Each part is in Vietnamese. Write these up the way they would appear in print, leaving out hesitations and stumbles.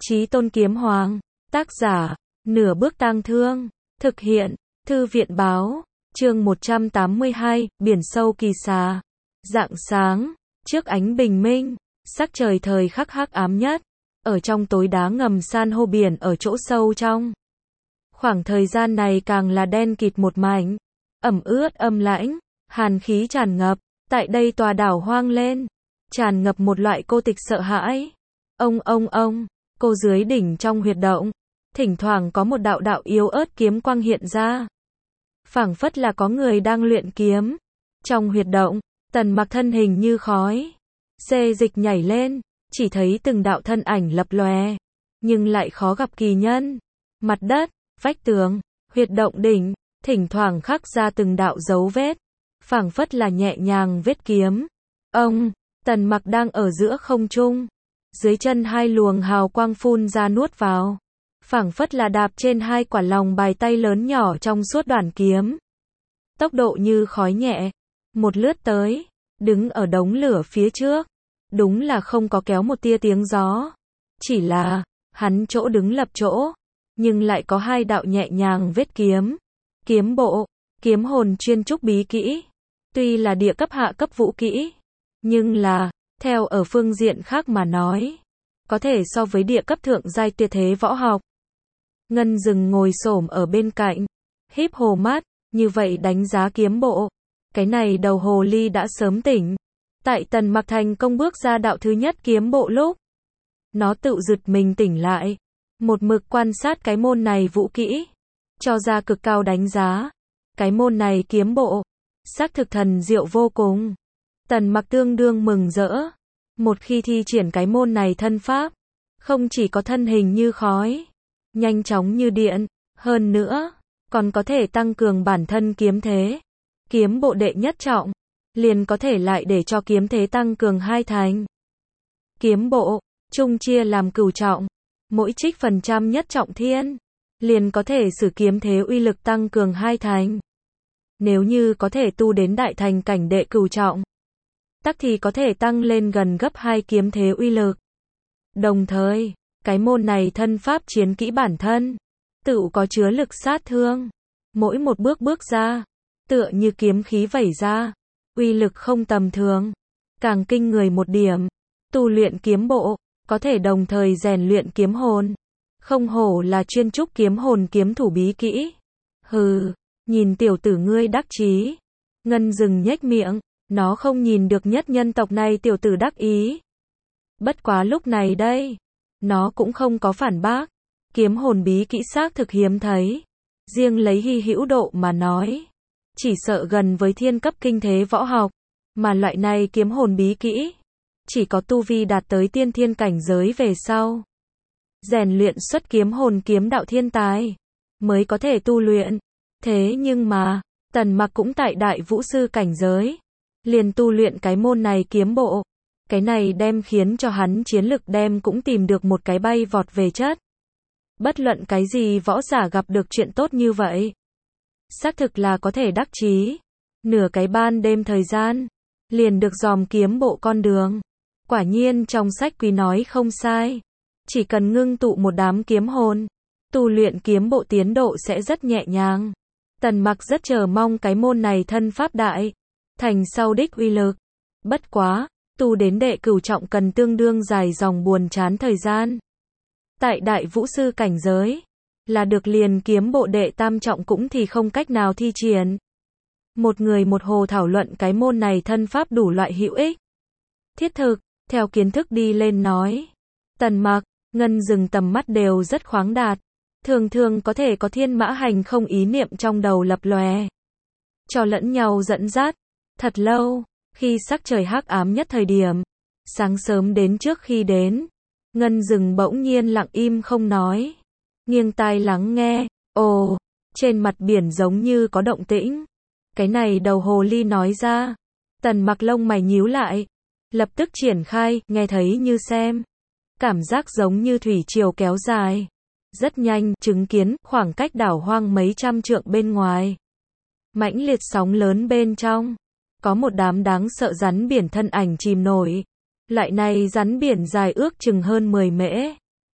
Chí Tôn Kiếm Hoàng, tác giả, Nửa Bước Tang Thương, thực hiện, Thư viện báo, chương 182, Biển sâu kỳ xà. Rạng sáng, trước ánh bình minh, sắc trời thời khắc hắc ám nhất, ở trong tối đá ngầm san hô biển ở chỗ sâu trong. Khoảng thời gian này càng là đen kịt một mảnh, ẩm ướt âm lãnh, hàn khí tràn ngập, tại đây tòa đảo hoang lên, tràn ngập một loại cô tịch sợ hãi. Ông, cô dưới đỉnh trong huyệt động, thỉnh thoảng có một đạo đạo yếu ớt kiếm quang hiện ra. Phảng phất là có người đang luyện kiếm. Trong huyệt động, Tần Mặc thân hình như khói, xê dịch nhảy lên, chỉ thấy từng đạo thân ảnh lập lòe, nhưng lại khó gặp kỳ nhân. Mặt đất, vách tường, huyệt động đỉnh, thỉnh thoảng khắc ra từng đạo dấu vết, phảng phất là nhẹ nhàng vết kiếm. Tần Mặc đang ở giữa không trung, dưới chân hai luồng hào quang phun ra nuốt vào, phảng phất là đạp trên hai quả lòng bài tay lớn nhỏ trong suốt đoàn kiếm. Tốc độ như khói nhẹ, một lướt tới, đứng ở đống lửa phía trước, đúng là không có kéo một tia tiếng gió. Chỉ là, hắn chỗ đứng lập chỗ, nhưng lại có hai đạo nhẹ nhàng vết kiếm. Kiếm bộ, kiếm hồn chuyên trúc bí kỹ. Tuy là địa cấp hạ cấp vũ kỹ, nhưng là, theo ở phương diện khác mà nói, có thể so với địa cấp thượng giai tuyệt thế võ học. Ngân Dừng ngồi xổm ở bên cạnh, híp hồ mắt, như vậy đánh giá kiếm bộ. Cái này đầu hồ ly đã sớm tỉnh. Tại Tần Mặc thành công bước ra đạo thứ nhất kiếm bộ lúc, nó tự giật mình tỉnh lại, một mực quan sát cái môn này vũ kỹ, cho ra cực cao đánh giá. Cái môn này kiếm bộ, xác thực thần diệu vô cùng. Tần Mặc tương đương mừng rỡ. Một khi thi triển cái môn này thân pháp, không chỉ có thân hình như khói, nhanh chóng như điện, hơn nữa, còn có thể tăng cường bản thân kiếm thế. Kiếm bộ đệ nhất trọng, liền có thể lại để cho kiếm thế tăng cường hai thành. Kiếm bộ, chung chia làm cửu trọng, mỗi trích phần trăm nhất trọng thiên, liền có thể sử kiếm thế uy lực tăng cường hai thành. Nếu như có thể tu đến đại thành cảnh đệ cửu trọng, tắc thì có thể tăng lên gần gấp 2 kiếm thế uy lực. Đồng thời, cái môn này thân pháp chiến kỹ bản thân, tự có chứa lực sát thương. Mỗi một bước bước ra, tựa như kiếm khí vẩy ra, uy lực không tầm thường. Càng kinh người một điểm, tu luyện kiếm bộ, có thể đồng thời rèn luyện kiếm hồn. Không hổ là chuyên trúc kiếm hồn kiếm thủ bí kỹ. Hừ, nhìn tiểu tử ngươi đắc chí. Ngân Dừng nhếch miệng. Nó không nhìn được nhất nhân tộc này tiểu tử đắc ý. Bất quá lúc này đây, nó cũng không có phản bác. Kiếm hồn bí kỹ xác thực hiếm thấy. Riêng lấy hy hữu độ mà nói, chỉ sợ gần với thiên cấp kinh thế võ học. Mà loại này kiếm hồn bí kỹ, chỉ có tu vi đạt tới tiên thiên cảnh giới về sau, rèn luyện xuất kiếm hồn kiếm đạo thiên tài, mới có thể tu luyện. Thế nhưng mà, Tần Mặc cũng tại đại vũ sư cảnh giới, liền tu luyện cái môn này kiếm bộ. Cái này đem khiến cho hắn chiến lực đem cũng tìm được một cái bay vọt về chất. Bất luận cái gì võ giả gặp được chuyện tốt như vậy, xác thực là có thể đắc chí. Nửa cái ban đêm thời gian, liền được dòm kiếm bộ con đường. Quả nhiên trong sách quý nói không sai. Chỉ cần ngưng tụ một đám kiếm hồn, tu luyện kiếm bộ tiến độ sẽ rất nhẹ nhàng. Tần Mặc rất chờ mong cái môn này thân pháp đại thành sau đích uy lực. Bất quá, tu đến đệ cửu trọng cần tương đương dài dòng buồn chán thời gian. Tại đại vũ sư cảnh giới, là được liền kiếm bộ đệ tam trọng cũng thì không cách nào thi triển. Một người một hồ thảo luận cái môn này thân pháp đủ loại hữu ích, thiết thực, theo kiến thức đi lên nói. Tần Mặc, Ngân Dừng tầm mắt đều rất khoáng đạt, thường thường có thể có thiên mã hành không ý niệm trong đầu lập lòe, cho lẫn nhau dẫn dắt. Thật lâu, khi sắc trời hắc ám nhất thời điểm, sáng sớm đến trước khi đến, Ngân Dừng bỗng nhiên lặng im không nói, nghiêng tai lắng nghe. Ồ, trên mặt biển giống như có động tĩnh. Cái này đầu hồ ly nói ra. Tần Mặc lông mày nhíu lại, lập tức triển khai, nghe thấy như xem. Cảm giác giống như thủy triều kéo dài. Rất nhanh, chứng kiến, khoảng cách đảo hoang mấy trăm trượng bên ngoài. Mãnh liệt sóng lớn bên trong, có một đám đáng sợ rắn biển thân ảnh chìm nổi. Loại này rắn biển dài ước chừng hơn 10 mễ.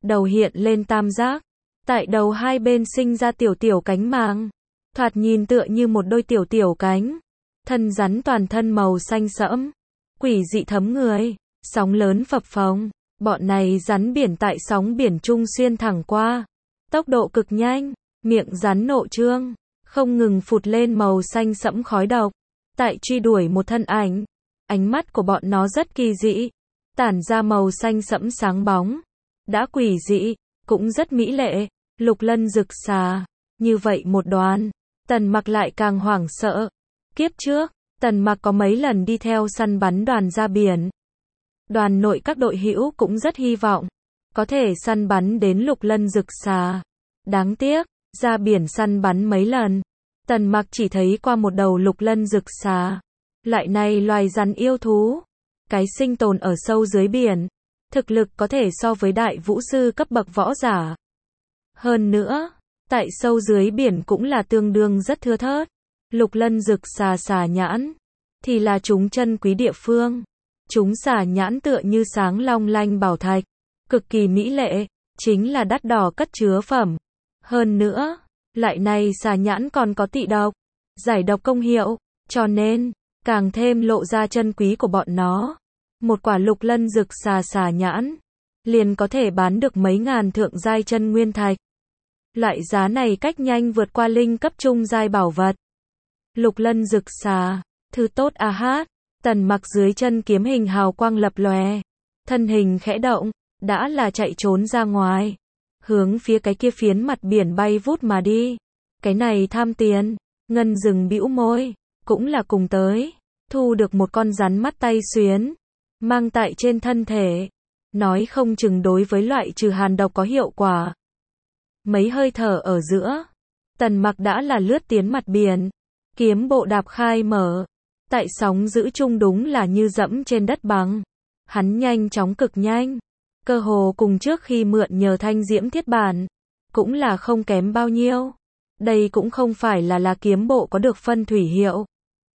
đầu hiện lên tam giác, tại đầu hai bên sinh ra tiểu tiểu cánh màng, thoạt nhìn tựa như một đôi tiểu tiểu cánh, thân rắn toàn thân màu xanh sẫm, quỷ dị thấm người, sóng lớn phập phồng, bọn này rắn biển tại sóng biển trung xuyên thẳng qua, tốc độ cực nhanh, miệng rắn nộ trương, không ngừng phụt lên màu xanh sẫm khói độc, tại truy đuổi một thân ảnh, ánh mắt của bọn nó rất kỳ dị, tản ra màu xanh sẫm sáng bóng, đã quỷ dị, cũng rất mỹ lệ, lục lân rực xà, như vậy một đoàn, Tần Mặc lại càng hoảng sợ. Kiếp trước, Tần Mặc có mấy lần đi theo săn bắn đoàn ra biển. Đoàn nội các đội hữu cũng rất hy vọng có thể săn bắn đến lục lân rực xà. Đáng tiếc, ra biển săn bắn mấy lần, Tần Mặc chỉ thấy qua một đầu lục lân rực xà. Loại này loài rắn yêu thú, cái sinh tồn ở sâu dưới biển, thực lực có thể so với đại vũ sư cấp bậc võ giả. Hơn nữa, tại sâu dưới biển cũng là tương đương rất thưa thớt. Lục lân rực xà xà nhãn, thì là chúng chân quý địa phương. Chúng xà nhãn tựa như sáng long lanh bảo thạch, cực kỳ mỹ lệ, chính là đắt đỏ cất chứa phẩm. Hơn nữa, loại này xà nhãn còn có tị độc, giải độc công hiệu, cho nên, càng thêm lộ ra chân quý của bọn nó. Một quả lục lân rực xà xà nhãn, liền có thể bán được mấy ngàn thượng giai chân nguyên thạch. Loại giá này cách nhanh vượt qua linh cấp trung giai bảo vật. Lục lân rực xà, thứ tốt a hát. Tần Mặc dưới chân kiếm hình hào quang lập lòe, thân hình khẽ động, đã là chạy trốn ra ngoài, hướng phía cái kia phiến mặt biển bay vút mà đi. Cái này tham tiền, Ngân Dừng bĩu môi, cũng là cùng tới, thu được một con rắn mắt tay xuyến, mang tại trên thân thể, nói không chừng đối với loại trừ hàn độc có hiệu quả. Mấy hơi thở ở giữa, Tần Mặc đã là lướt tiến mặt biển, kiếm bộ đạp khai mở, tại sóng dữ chung đúng là như dẫm trên đất bằng. Hắn nhanh chóng cực nhanh, cơ hồ cùng trước khi mượn nhờ thanh diễm thiết bản, cũng là không kém bao nhiêu. Đây cũng không phải là kiếm bộ có được phân thủy hiệu,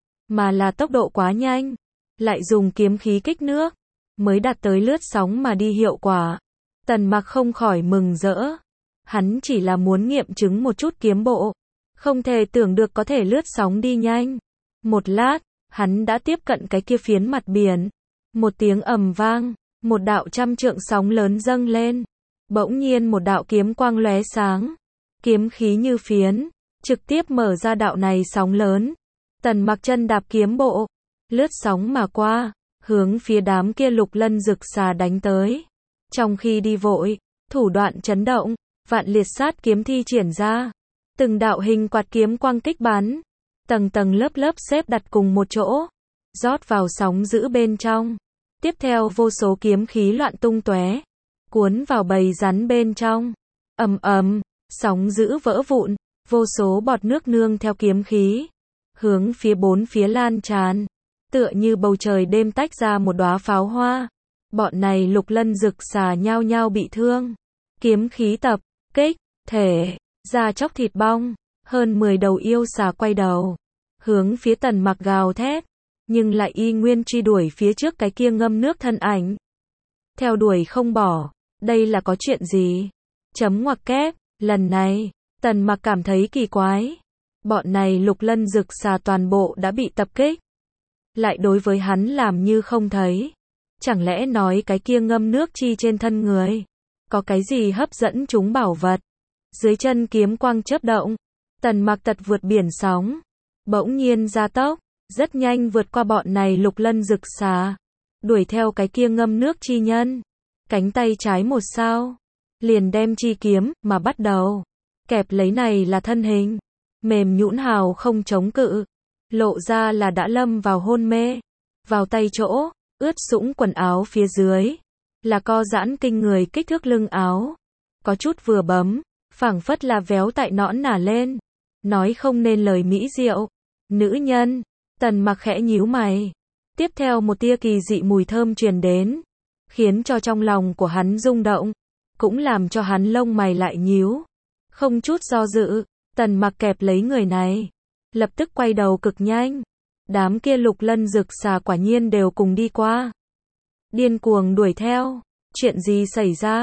mà là tốc độ quá nhanh, lại dùng kiếm khí kích nước, mới đạt tới lướt sóng mà đi hiệu quả. Tần Mặc không khỏi mừng rỡ. Hắn chỉ là muốn nghiệm chứng một chút kiếm bộ, không thể tưởng được có thể lướt sóng đi nhanh. Một lát, hắn đã tiếp cận cái kia phiến mặt biển. Một tiếng ầm vang, một đạo trăm trượng sóng lớn dâng lên. Bỗng nhiên một đạo kiếm quang lóe sáng, kiếm khí như phiến, trực tiếp mở ra đạo này sóng lớn. Tần Mặc chân đạp kiếm bộ, lướt sóng mà qua, hướng phía đám kia lục lân rực xà đánh tới. Trong khi đi vội, thủ đoạn chấn động, vạn liệt sát kiếm thi triển ra, từng đạo hình quạt kiếm quang kích bắn, tầng tầng lớp lớp xếp đặt cùng một chỗ, rót vào sóng dữ bên trong. Tiếp theo vô số kiếm khí loạn tung tóe, cuốn vào bầy rắn bên trong. Ầm ầm, sóng dữ vỡ vụn, vô số bọt nước nương theo kiếm khí, hướng phía bốn phía lan tràn, tựa như bầu trời đêm tách ra một đóa pháo hoa. Bọn này lục lân rực xà nhao nhao bị thương, kiếm khí tập kích, thể da chóc thịt bong. Hơn 10 đầu yêu xà quay đầu, hướng phía Tần Mặc gào thét, nhưng lại y nguyên truy đuổi phía trước cái kia ngâm nước thân ảnh. Theo đuổi không bỏ, đây là có chuyện gì? Chấm ngoặc kép, lần này, Tần Mặc cảm thấy kỳ quái. Bọn này lục lân rực xà toàn bộ đã bị tập kích, lại đối với hắn làm như không thấy. Chẳng lẽ nói cái kia ngâm nước chi trên thân người, có cái gì hấp dẫn chúng bảo vật? Dưới chân kiếm quang chớp động, Tần Mặc tật vượt biển sóng, bỗng nhiên gia tốc, rất nhanh vượt qua bọn này lục lân rực xà, đuổi theo cái kia ngâm nước chi nhân. Cánh tay trái một sao, liền đem chi kiếm mà bắt đầu kẹp lấy này là thân hình mềm nhũn hào không chống cự, lộ ra là đã lâm vào hôn mê. Vào tay chỗ, ướt sũng quần áo phía dưới, là co giãn kinh người kích thước lưng áo, có chút vừa bấm, phảng phất là véo tại nõn nả lên, nói không nên lời mỹ diệu. Nữ nhân, Tần Mặc khẽ nhíu mày. Tiếp theo một tia kỳ dị mùi thơm truyền đến, khiến cho trong lòng của hắn rung động, cũng làm cho hắn lông mày lại nhíu. Không chút do dự, Tần Mặc kẹp lấy người này, lập tức quay đầu cực nhanh. Đám kia lục lân rực xà quả nhiên đều cùng đi qua, điên cuồng đuổi theo. Chuyện gì xảy ra?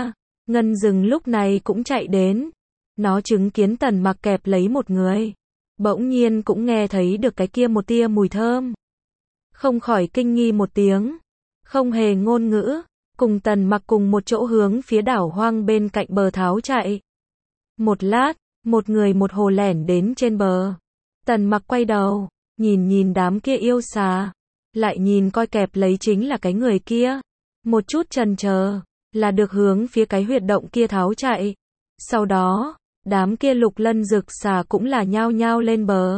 Ngân Dừng lúc này cũng chạy đến. Nó chứng kiến Tần Mặc kẹp lấy một người. Bỗng nhiên cũng nghe thấy được cái kia một tia mùi thơm. Không khỏi kinh nghi một tiếng. Không hề ngôn ngữ. Cùng Tần Mặc cùng một chỗ hướng phía đảo hoang bên cạnh bờ tháo chạy. Một lát, một người một hồ lẻn đến trên bờ. Tần Mặc quay đầu, nhìn đám kia yêu xà. Lại nhìn coi kẹp lấy chính là cái người kia. Một chút chần chờ, là được hướng phía cái huyệt động kia tháo chạy. Sau đó, đám kia lục lân rực xà cũng là nhao nhao lên bờ.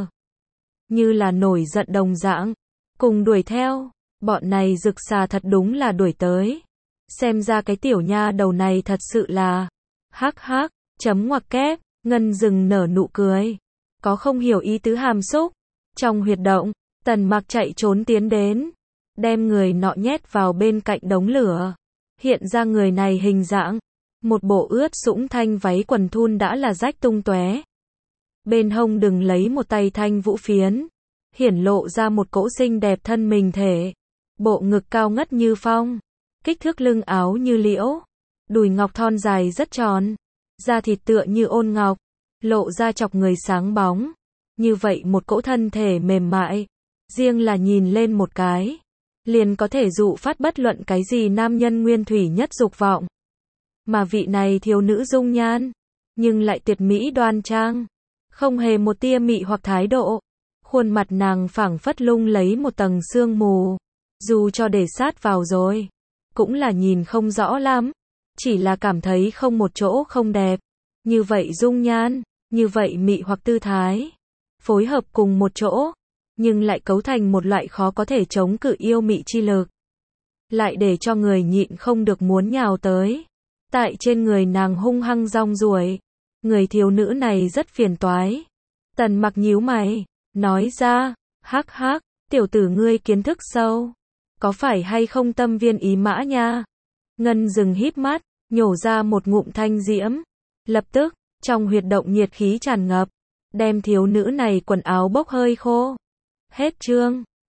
Như là nổi giận đồng dạng, cùng đuổi theo. Bọn này rực xà thật đúng là đuổi tới. Xem ra cái tiểu nha đầu này thật sự là hắc hắc, chấm ngoặc kép. Ngân Dừng nở nụ cười, có không hiểu ý tứ hàm xúc. Trong huyệt động, Tần Mặc chạy trốn tiến đến, đem người nọ nhét vào bên cạnh đống lửa. Hiện ra người này hình dạng, một bộ ướt sũng thanh váy quần thun đã là rách tung tóe. Bên hông đừng lấy một tay thanh vũ phiến, hiển lộ ra một cỗ xinh đẹp thân mình thể. Bộ ngực cao ngất như phong, kích thước lưng áo như liễu, đùi ngọc thon dài rất tròn, da thịt tựa như ôn ngọc, lộ ra chọc người sáng bóng. Như vậy một cỗ thân thể mềm mại, riêng là nhìn lên một cái, liền có thể dụ phát bất luận cái gì nam nhân nguyên thủy nhất dục vọng. Mà vị này thiếu nữ dung nhan, nhưng lại tuyệt mỹ đoan trang, không hề một tia mị hoặc thái độ. Khuôn mặt nàng phảng phất lung lấy một tầng sương mù, dù cho để sát vào rồi, cũng là nhìn không rõ lắm, chỉ là cảm thấy không một chỗ không đẹp. Như vậy dung nhan, như vậy mị hoặc tư thái, phối hợp cùng một chỗ, nhưng lại cấu thành một loại khó có thể chống cự yêu mị chi lực. Lại để cho người nhịn không được muốn nhào tới. Tại trên người nàng hung hăng rong ruổi. Người thiếu nữ này rất phiền toái. Tần Mặc nhíu mày, nói ra, hắc hắc, tiểu tử ngươi kiến thức sâu. Có phải hay không tâm viên ý mã nha? Ngân Dừng híp mắt, nhổ ra một ngụm thanh diễm. Lập tức, trong huyệt động nhiệt khí tràn ngập, đem thiếu nữ này quần áo bốc hơi khô. Hết chương.